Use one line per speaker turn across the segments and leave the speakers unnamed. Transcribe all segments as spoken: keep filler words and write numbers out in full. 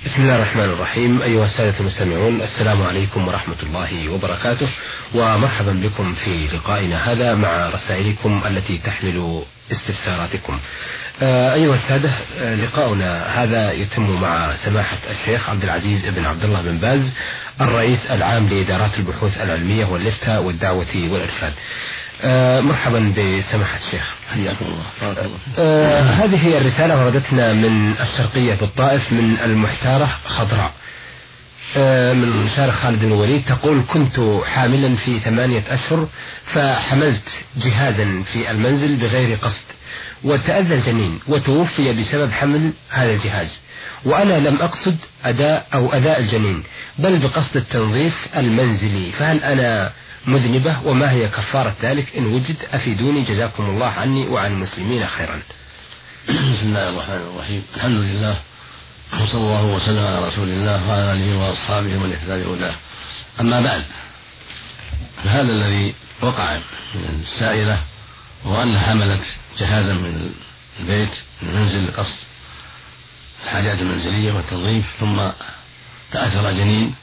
بسم الله الرحمن الرحيم. أيها السادة المستمعون، السلام عليكم ورحمة الله وبركاته، ومرحبا بكم في لقائنا هذا مع رسائلكم التي تحمل استفساراتكم. أيها السادة، لقاؤنا هذا يتم مع سماحة الشيخ عبد العزيز بن عبد الله بن باز، الرئيس العام لإدارات البحوث العلمية والإفتاء والدعوة والإرشاد. آه مرحبا بسماحة الشيخ،
حياكم الله.
آه هذه هي الرسالة وردتنا من الشرقية بالطائف من المحتارة خضراء، آه من شارخ خالد بن الوليد، تقول: كنت حاملا في ثمانية أشهر فحملت جهازا في المنزل بغير قصد، وتأذى الجنين وتوفي بسبب حمل هذا الجهاز، وأنا لم أقصد أداء أو أداء الجنين بل بقصد التنظيف المنزلي، فهل أنا مذنبة؟ وما هي كفارة ذلك إن وجد؟ أفيدوني جزاكم الله عني وعن المسلمين خيرا.
بسم الله الرحمن الرحيم. الحمد لله، وصلى الله وسلم على رسول الله وعلى آله وأصحابه ومن اهتدى بهداه. أما بعد، فهذا الذي وقع من السائلة هو أنها حملت جهازا من البيت من المنزل لقصد الحاجات المنزلية والتنظيف، ثم تأثر جنين.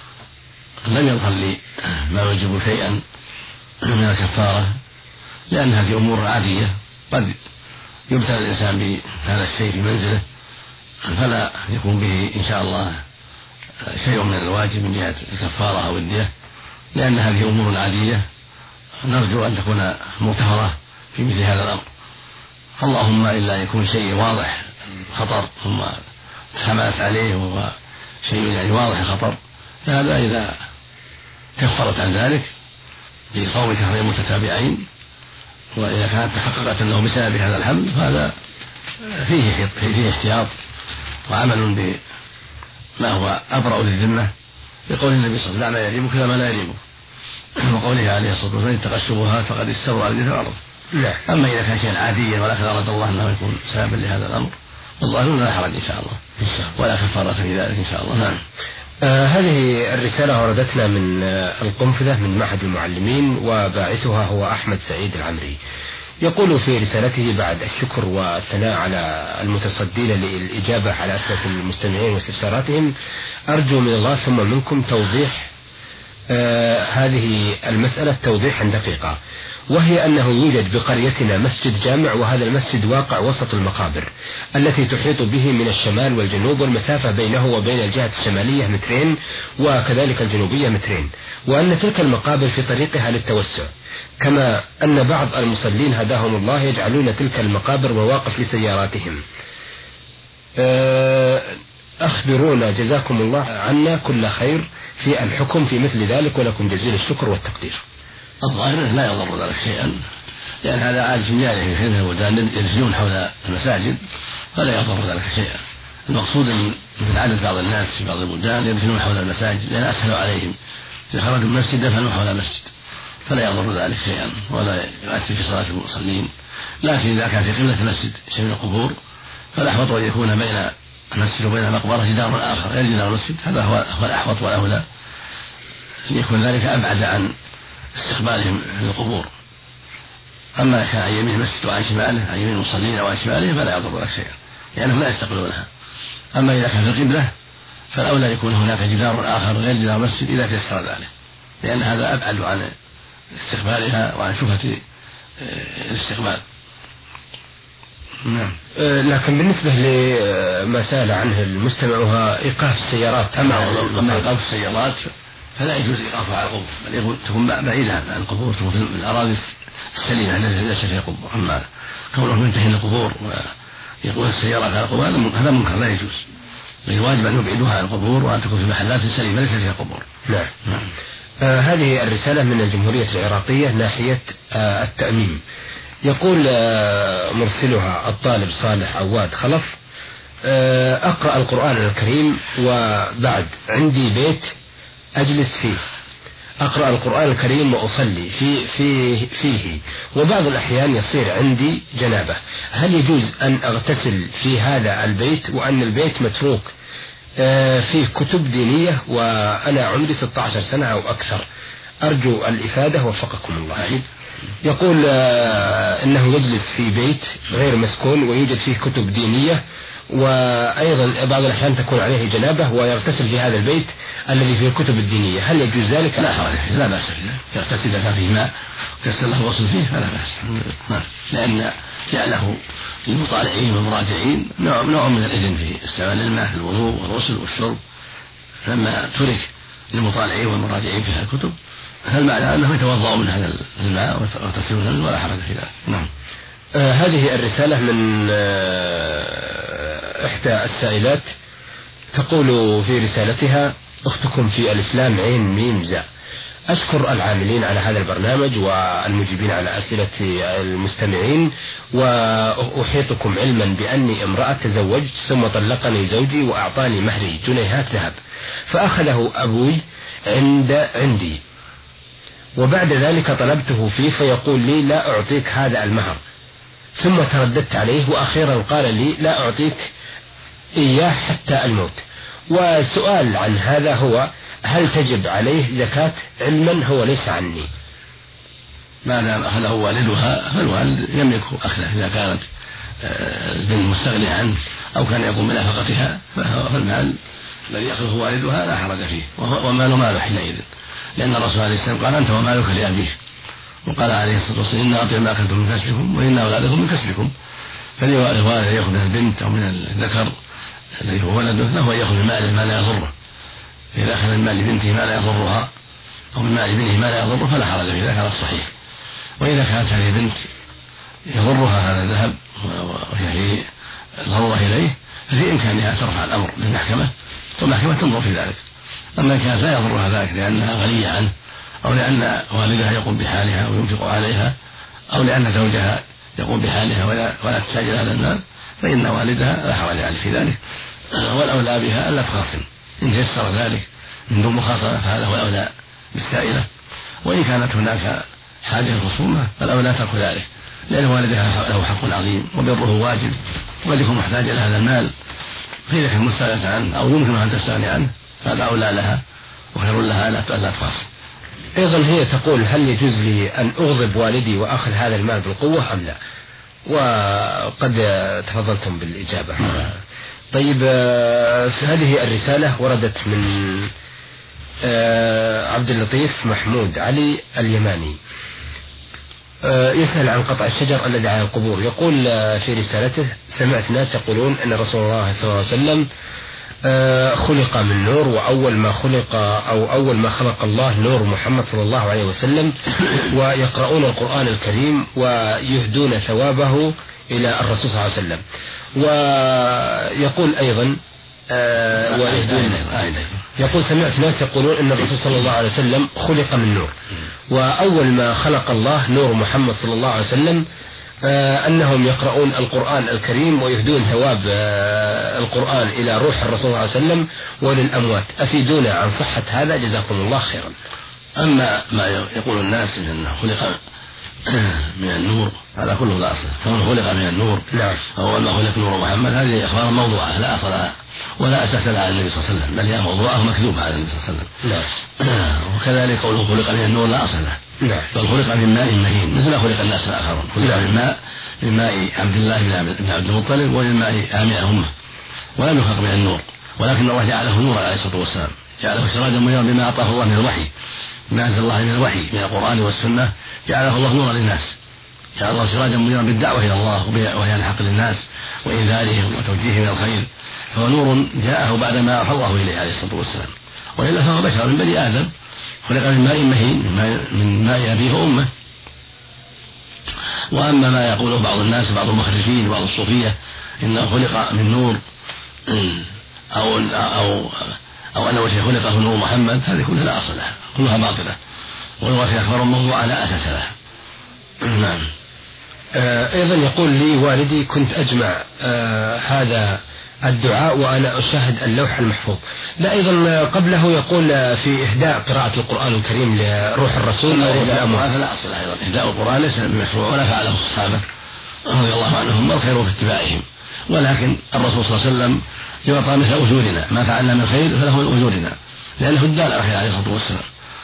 لم يظهر لي ما يوجب شيئا من الكفارة، لأنها في أمور عادية قد يبتلى الإنسان بهذا الشيء في منزله، فلا يكون به إن شاء الله شيء من الواجب من جهة الكفارة أو الدية، لأن هذه أمور عادية نرجو أن تكون مغتفرة في مثل هذا الأمر. اللهم إلا يكون شيء واضح خطر ثم تحملت عليه وهو شيء يعني واضح الخطر، فهذا إذا كفرت عن ذلك بصوم شهرين متتابعين، وإذا كانت تحققت أنه بسبب هذا الحمل فهذا فيه فيه احتياط وعمل بما هو أبرأ للذمة، بقول النبي صلى الله عليه وسلم: لا ما يريبك لا ما لا يريبك، وقوله عليه الصلاة والسلام: اتقى الشبهات فقد استبرأ الذي تعرض. أما إذا كان شيئا عاديا ولكن أراد الله أنه يكون سببا لهذا الأمر والله لا حرج إن شاء الله، ولا كفارة في ذلك إن شاء الله. نعم.
آه هذه الرسالة وردتنا من آه القنفذة من معهد المعلمين، وباعثها هو أحمد سعيد العمري. يقول في رسالته: بعد الشكر والثناء على المتصدين للإجابة على أسئلة المستمعين واستفساراتهم، أرجو من الله ثم منكم توضيح آه هذه المسألة توضيحا دقيقا، وهي أنه يوجد بقريتنا مسجد جامع، وهذا المسجد واقع وسط المقابر التي تحيط به من الشمال والجنوب، والمسافة بينه وبين الجهة الشمالية مترين وكذلك الجنوبية مترين، وأن تلك المقابر في طريقها للتوسع، كما أن بعض المصلين هداهم الله يجعلون تلك المقابر مواقف لسياراتهم. أخبرونا جزاكم الله عنا كل خير في الحكم في مثل ذلك، ولكم جزيل الشكر والتقدير.
الظاهر لا يضر ذلك شيئا، لأن هذا عادة جارية في كثير من البلدان يجلسون حول المساجد، فلا يضر ذلك شيئا. المقصود من عادة بعض الناس في بعض البلدان يجلسون حول المساجد لأن أسهل عليهم، إذا خرجوا المسجد دفنوا حول المسجد، فلا يضر ذلك شيئا ولا يؤثر في صلاة المصلين. لكن إذا كان في قبلة المسجد شيء من القبور فالأحوط أن يكون بين المسجد وبين المقبرة جدار آخر غير جدار المسجد، هذا هو الأحوط والأولى، أن يكون ذلك أبعد عن استقبالهم للقبور. أما كان عن يمين المسجد وعن شماله، عن يمين المصلين أو عن شماله، فلا يضر ذلك شيئا لأنهم لا يستقبلونها. أما إذا كان في القبلة فالأولى يكون هناك جدار آخر غير جدار المسجد إذا تيسر ذلك، لأن هذا أبعد عن استقبالها وعن شبهة الاستقبال.
نعم. لكن بالنسبة لما سأل عنه المستمع وهو إيقاف السيارات،
أما إيقاف السيارات فلا يجوز إيقافها على القبور، بل تكون بعيدة عن القبور، تكون في الأراضي السليمة التي ليس فيها قبور. أما كونه ينتهي القبور ويقول السيارات على القبور هذا منكر لا يجوز، الواجب أن يبعدوها عن القبور وأن تكون في محلات سليمة ليس فيها قبور.
نعم. نعم. آه هذه الرسالة من الجمهورية العراقية ناحية آه التأميم. يقول آه مرسلها الطالب صالح عواد خلف: آه أقرأ القرآن الكريم وبعد عندي بيت أجلس فيه، أقرأ القرآن الكريم وأصلي في في فيه، وبعض الأحيان يصير عندي جنابة، هل يجوز أن أغتسل في هذا البيت وأن البيت متروك فيه كتب دينية وأنا عمري ستة عشر سنة أو أكثر؟ أرجو الإفادة وفقكم الله. يقول إنه يجلس في بيت غير مسكون ويوجد فيه كتب دينية، وأيضا بعض الأحيان تكون عليه جنابة ويغتسل في هذا البيت الذي فيه الكتب الدينية، هل يجوز ذلك؟
لا حرج فيه، لا بأس فيه، يغتسل إذا كان فيه ماء يغتسل له وصل فيه فلا بأس، نعم، لأن جعله للمطالعين والمراجعين نوع, نوع من الإذن في استعمال الماء في الوضوء والغسل والشرب، لما ترك للمطالعين والمراجعين في هذه الكتب فالمعنى أنه يتوضأ من هذا الماء ويغتسلون منه ولا حرج في ذلك. نعم.
آه هذه الرسالة من آه إحدى السائلات تقول في رسالتها: أختكم في الإسلام عين ميم زاء، أشكر العاملين على هذا البرنامج والمجيبين على أسئلة المستمعين، وأحيطكم علما بأني امرأة تزوجت ثم طلقني زوجي وأعطاني مهري جنيهات ذهب فأخذه أبوي عند عندي، وبعد ذلك طلبته فيه فيقول لي لا أعطيك هذا المهر، ثم ترددت عليه وأخيرا قال لي لا أعطيك إياه حتى الموت. والسؤال عن هذا هو: هل تجب عليه زكاة علما هو ليس عني؟
ما دام أخذه والدها فالوالد يملك أخذه إذا كانت البنت مستغنية عنه أو كان يقوم بنفقتها، فالمال الذي يأخذه والدها لا حرج فيه، ومال ماله حينئذ، لأن الرسول عليه السلام قال أنت ومالك لأبيك، وقال عليه الصلاة والسلام إن أطيب ما أكلتم من كسبكم وإن أولادكم من كسبكم، فالوالد يأخذ من البنت أو من الذكر الذي هو ولده له أن يأخذ من ماله ما لا يضره، إذا أخذ من مال بنته ما لا يضرها أو من مال ابنه ما لا يضره فلا حرج في ذلك على الصحيح. وإذا كانت هذه البنت يضرها هذا الذهب وهي في ضرورة إليه ففي إمكانها ترفع الأمر للمحكمة والمحكمة تنظر في ذلك. أما إن كانت لا يضرها ذلك لأنها غنية عنه أو لأن والدها يقوم بحالها وينفق عليها أو لأن زوجها يقوم بحالها ولا, ولا تحتاج هذا المال فإن والدها لا حرج عليه في ذلك، والأولى بها ألا تخاصم إن تيسر ذلك من دون مخاصمة فهذا هو الأولى بالسائلة، وإن كانت هناك حاجة الخصومة فالأولى ترك ذلك، لأن والدها له حق عظيم وبره واجب وقد يكون محتاجا لهذا المال، فإذا كان مستغنى عنه أو يمكن أن تستغني عنه فهذا أولى لها وخير لها ألا تخاصم.
أيضا هي تقول: هل يجوز لي أن أغضب والدي وأخذ هذا المال بالقوة أم لا؟ وقد تفضلتم بالإجابة. طيب، هذه الرسالة وردت من عبد اللطيف محمود علي اليماني، يسأل عن قطع الشجر الذي على القبور. يقول في رسالته: سمعت ناس يقولون أن رسول الله صلى الله عليه وسلم خلق من نور، وأول ما خلق أو أول ما خلق الله نور محمد صلى الله عليه وسلم، ويقرؤون القرآن الكريم ويهدون ثوابه إلى الرسول صلى الله عليه وسلم. ويقول أيضا يقول: سمعت ناس يقولون أن الرسول صلى الله عليه وسلم خلق من نور، وأول ما خلق الله نور محمد صلى الله عليه وسلم، أنهم يقرؤون القرآن الكريم ويهدون ثواب القرآن إلى روح الرسول صلى الله عليه وسلم وللأموات. أفيدونا عن صحة هذا جزاكم الله خيرا.
أما ما يقول الناس أنه خلق من النور هذا كله لا أصل، كونه خلق من النور
نعم
أول ما خلق نور محمد هذه أخبار موضوعة لا أصل لها ولا أساس لها على النبي صلى الله عليه وسلم، بل هي موضوعة ومكذوبة على النبي صلى الله عليه وسلم.
نعم.
وكذلك قوله خلق من النور لا أصل له،
نعم.
بل خلق من ماء مهين مثل ما خلق الناس الآخرون، خلق من ماء من ماء عبد الله بن عبد المطلب ومن ماء آمنة أمه، ولم يخلق من النور، ولكن الله جعله نورا عليه الصلاة والسلام، جعله سراجا منيرا بما أعطاه الله من الوحي، ما أنزل الله من الوحي من القرآن والسنة، جعله الله نورا للناس، جعل الله سراجا منيرا بالدعوة إلى الله وبيان الحق للناس وإنذارهم وتوجيههم إلى الخير، فهو نور جاءه بعدما أوحى الله إليه عليه الصلاة والسلام، وإلا فهو بشر من بني آدم خلق من ماء مهين من ماء أبيه وأمه. وأما ما يقوله بعض الناس وبعض المخرفين وبعض الصوفية إنه خلق من نور أو أو أو أنه شيء خلق من نور محمد، هذه كلها لا أصل لها، كلها باطلة والوصف أخبار موضوعة لا أساس لها. نعم.
أيضا يقول لي والدي: كنت أجمع آه هذا الدعاء وأنا أشاهد اللوح المحفوظ. لا، أيضا قبله يقول في إهداء قراءة القرآن الكريم لروح الرسول أو
هذا لا أصل أيضا، إهداء القرآن ليس بمشروع ولا فعله الصحابة رضي الله عنهم والخير في اتباعهم، ولكن الرسول صلى الله عليه وسلم يعطى مثل أجورنا، ما فعلنا من خير فله من أجورنا، لأنه الدال على الخير عليه الصلاة والسلام،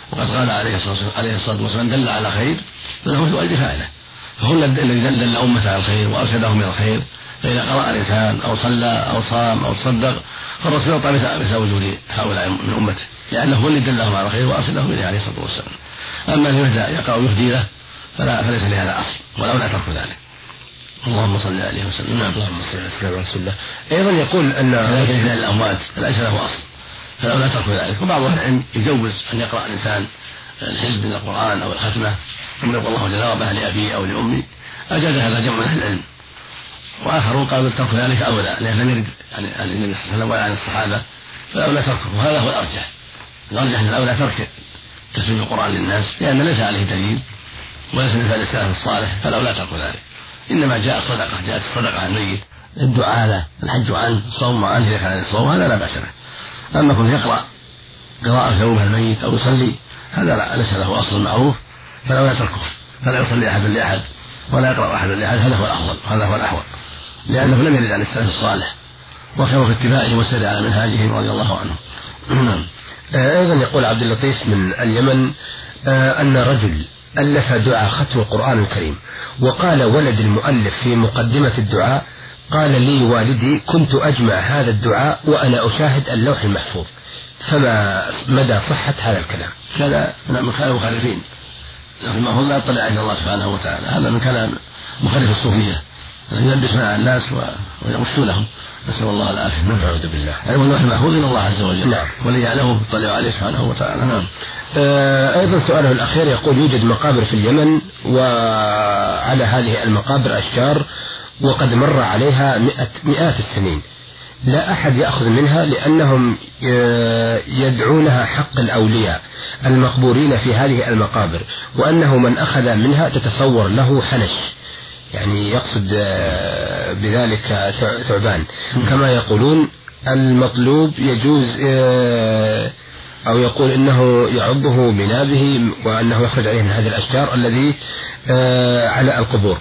وقد قال عليه الصلاة والسلام: دل على خير فله مثل أجر فاعله. فهو الذي دل أمته على الخير وأرشدهم إلى الخير. فإذا قرأ الإنسان أو صلى أو صام أو تصدق فالرسول يعطى مثل وجود هؤلاء من أمته، لأنه هو اللي دلهم على الخير وأرشدهم إليه عليه الصلاة والسلام. أما أن يقرأ ويهدي له فلا فليس لهذا أصل، ولولا ترك ذلك. اللهم صل عليه وسلم.
نعم. اللهم صل على رسول الله. أيضا يقول أن
لكن الأموات ليس له أصل، فلولا ترك ذلك. وبعض أهل العلم يجوز أن يقرأ الإنسان الحزب من القرآن أو الختمة ثم يقول الله جل وعلا لأبي أو لأمي، أجاز هذا جمع من أهل العلم. وآخرون قالوا ترك ذلك أولى، لأن لم يرد عن النبي صلى الله عليه وسلم ولا عن الصحابة، فالأولى تركه. وهذا هو الأرجح. الأرجح أن الأولى ترك تسمية القرآن للناس، لأن ليس عليه دليل وليس من فعل السلف الصالح، فالأولى ترك ذلك. إنما جاء الصدقة، جاءت الصدقة عن الميت، الدعاء له، الحج عنه، الصوم عنه إذا كان الصوم، هذا لا بأس به. أما كن يقرأ قراءة ثوبها الميت أو يصلي، هذا لا ليس له أصل معروف، فالأولى تركه. فلا يصلي أحد لأحد ولا يقرأ أحد لأحد، هذا هو الأفضل، هذا هو الأحوط، لأنه لم يرد عن السلف الصالح، وخير في اتباعه والسير على منهاجهم رضي الله عنهم.
أيضا يقول عبد اللطيف من اليمن أن رجل ألف دعاء ختم القرآن الكريم، وقال ولد المؤلف في مقدمة الدعاء: قال لي والدي كنت أجمع هذا الدعاء وأنا أشاهد اللوح المحفوظ، فما مدى صحة هذا الكلام؟
كذا من كلام المخالفين، لكن هو لا يطلع على الله سبحانه وتعالى، هذا من كلام مخالف الصوفية يلبس مع الناس ويغشوا لهم، نسأل الله العافية.
نعوذ بالله.
علم اللوح المحفوظ من الله عز وجل.
نعم.
ولي يعلمه يطلع عليه سبحانه وتعالى. نعم.
آه أيضا سؤاله الأخير يقول: يوجد مقابر في اليمن، وعلى هذه المقابر أشجار وقد مر عليها مئة مئات السنين، لا أحد يأخذ منها لأنهم يدعونها حق الأولياء المقبورين في هذه المقابر، وأنه من أخذ منها تتصور له حنش، يعني يقصد بذلك ثعبان كما يقولون. المطلوب يجوز، أو يقول إنه يعضه بنابه وأنه يخرج عليه من هذه الأشجار الذي على القبور.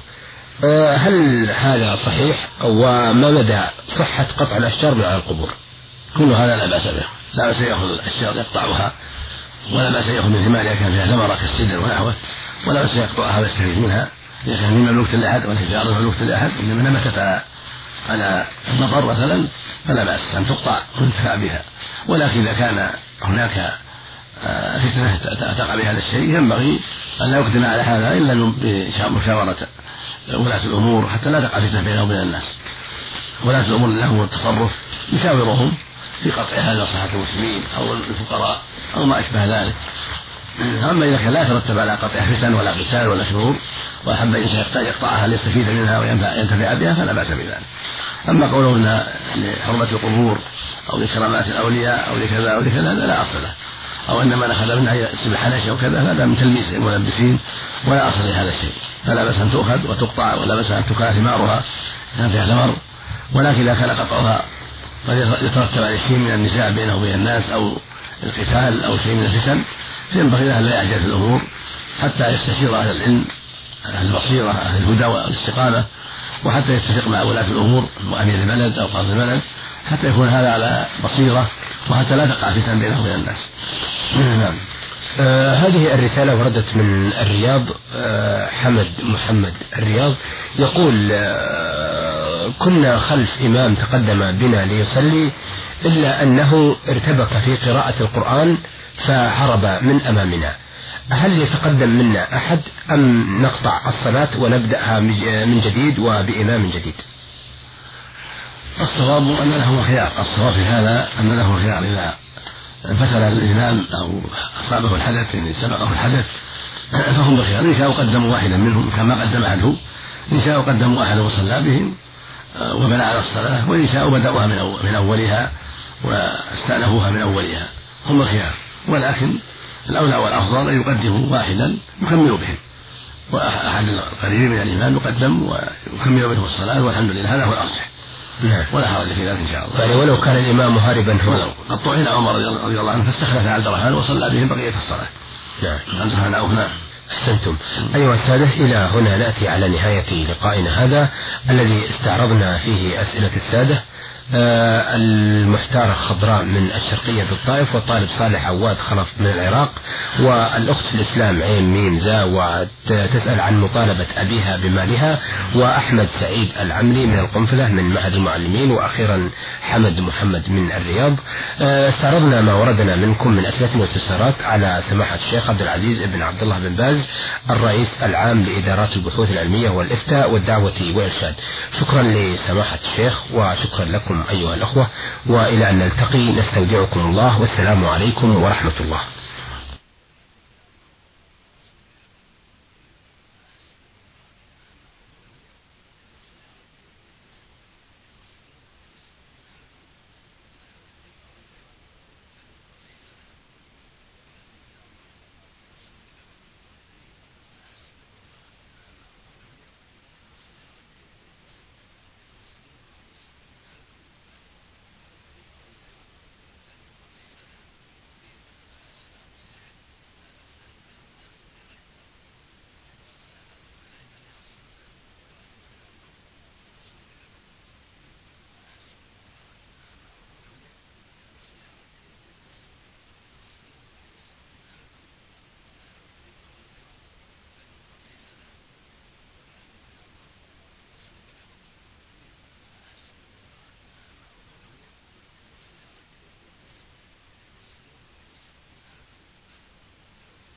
هل هذا صحيح؟ وما مدى صحة قطع الأشجار من على القبور؟
كل هذا لا بأس به، لا بأس يأخذ الأشجار يقطعها، ولا بأس يأخذ من ثمارها كان فيها ثمرة كالسدر ونحوه، ولا بأس يقطعها ويستفيد منها، إذا كان من مملوكة لأحد ولا في أرض مملوكة لأحد، إنما نبتت على على المطر مثلا فلا بأس أن تقطع وينتفع بها. ولكن إذا كان هناك فتنة تقع بهذا الشيء ينبغي أن لا يقدم على هذا إلا بمشاورة ولاة الأمور حتى لا تقع فتنة بينه وبين الناس. ولاة الأمور لهم التصرف، يشاورهم في قطع هذا لصحة المسلمين أو الفقراء أو ما أشبه ذلك. أما إذا كان لا يترتب على قطع فتن ولا قتال ولا شرور، وأحب الإنسان يقطعها ليستفيد منها وينتفع بها فلا بأس بذلك. أما قوله أنها لحرمة القبور أو لكرامات الأولياء أو لكذا أو لكذا هذا لا أصل له، أو إنما أخذ منها يسب حنش أو كذا، هذا من تلميس الملبسين ولا أصل لهذا الشيء. فلا بأس أن تؤخذ وتقطع، ولا بأس أن تكال ثمارها كان فيها ثمر، ولكن إذا كان قطعها قد يترتب عليه شيء من النزاع بينه وبين الناس أو القتال أو شيء من الفتن، فينبغي له أن لا يعجل في الأمور حتى يستشير أهل العلم أهل البصيرة أهل الهدى والاستقامة، وحتى يتفق مع ولاة الأمور وأمير البلد أو قاضي البلد حتى يكون هذا على بصيرة، وحتى لا تقع فتن بينه وبين الناس.
نعم. آه هذه الرسالة وردت من الرياض، آه حمد محمد الرياض، يقول: آه كنا خلف إمام تقدم بنا ليصلي، إلا أنه ارتبك في قراءة القرآن فهرب من أمامنا، هل يتقدم منا أحد أم نقطع الصلاة ونبدأها من جديد وبإمام جديد؟
الصواب أن له خيار، الصواب في هذا أن له خيار، إذا انفتل الإمام أو أصابه الحدث يعني سبقه الحدث فهم بخيار، إن شاءوا قدموا واحدا منهم كما قدم أحده، إن شاءوا قدموا أحدا وصلى بهم وبنى على الصلاة، وإن شاءوا بدأوها من أولها واستأنفوها من أولها، هم الخيار. ولكن الأولى والأفضل أن يقدموا واحدا يكمل بهم، وأحد القريبين من الإمام يقدم ويكمل بهم الصلاة، والحمد لله هذا هو الأرجح.
نعم.
ولا حرج في ذلك إن شاء الله.
يعني ولو كان الإمام مهاربا هو
قد طعن عمر رضي الله عنه فاستخلف عبد الرحمن وصلى بهم بقية الصلاة.
نعم.
عبد الرحمن عوف. نعم.
أحسنتم. أيها السادة، إلى هنا نأتي على نهاية لقائنا هذا الذي استعرضنا فيه أسئلة السادة. آه المحتارة خضراء من الشرقية بالطائف، والطالب صالح عواد خلف من العراق، والأخت في الإسلام عين ميم زا وتسأل عن مطالبة أبيها بمالها، وأحمد سعيد العمري من القنفذة من معهد المعلمين، وأخيرا حمد محمد من الرياض. آه استعرضنا ما وردنا منكم من أسئلة واستفسارات على سماحة الشيخ عبد العزيز بن عبد الله بن باز الرئيس العام لإدارات البحوث العلمية والإفتاء والدعوة والإرشاد. شكرا لسماحة الشيخ وشكرا لكم أيها الأخوة، وإلى أن نلتقي نستودعكم الله، والسلام عليكم ورحمة الله.